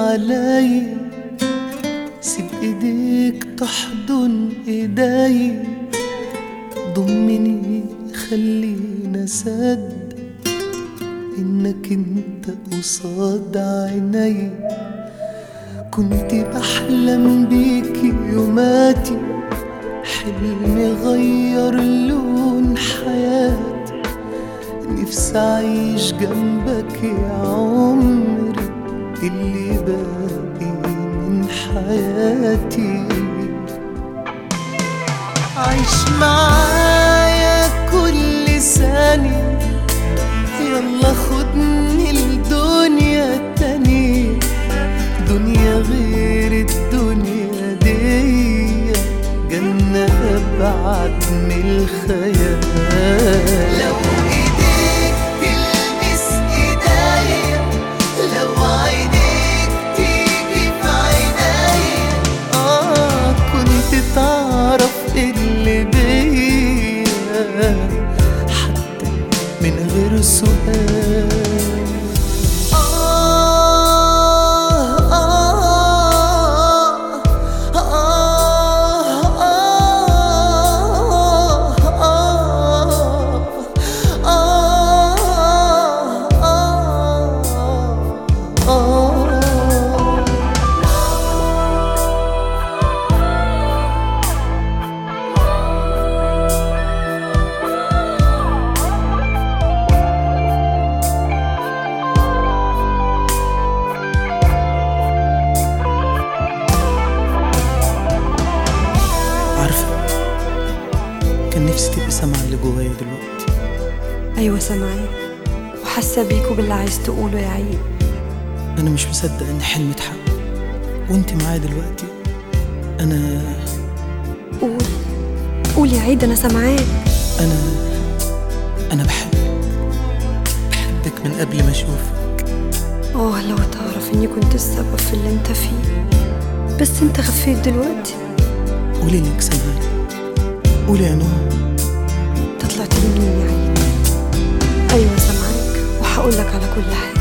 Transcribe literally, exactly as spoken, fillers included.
علي، سيب ايديك تحضن ايدي، ضمني خلينا صدق انك انت قصاد عيني. كنت بحلم بيكي يوماتي، حلمي غير لون حياتي، نفسي اعيش جنبك يا عمري اللي باقي من حياتي. عيش معايا كل ثانية، يلا خدني لدنيا تانية، دنيا غير الدنيا دي، جنة أبعد من الخيال. لو إيديك تلمس إيديا، لو عينيك تيجي في عينيا، آه كنت تعرف اللي بيا حتى من غير سؤال. كان نفسي تبقي سامعة اللي جوايا دلوقتي. أيوة سامعاك وحاسة بيك وباللي عايز تقوله يا عيد. أنا مش مصدق إن حلمي اتحقق وأنت معايا دلوقتي. أنا قول قول يا عيد، أنا سامعاك. أنا أنا بحبك بحبك من قبل ما أشوفك. آه لو تعرف إني كنت السبب في اللي أنت فيه، بس أنت خفيت دلوقتي. قولي إنك سامعاني، قولي يا نور. انت طلعت لي مين يا عيد؟ ايوه سامعاك وهقولك على كل حاجه.